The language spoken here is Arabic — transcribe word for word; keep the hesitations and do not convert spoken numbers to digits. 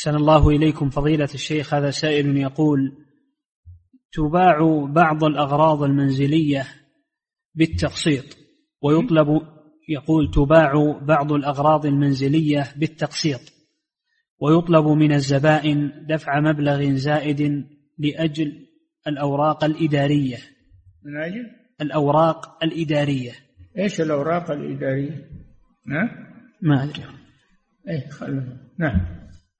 أحسن الله إليكم فضيلة الشيخ. هذا سائل يقول: تباع بعض الأغراض المنزلية بالتقسيط ويطلب يقول تباع بعض الأغراض المنزلية بالتقسيط ويطلب من الزبائن دفع مبلغ زائد لأجل الأوراق الإدارية. من أجل الأوراق الإدارية. إيش الأوراق الإدارية؟ نعم ما أدري. إيه خلنا. نعم.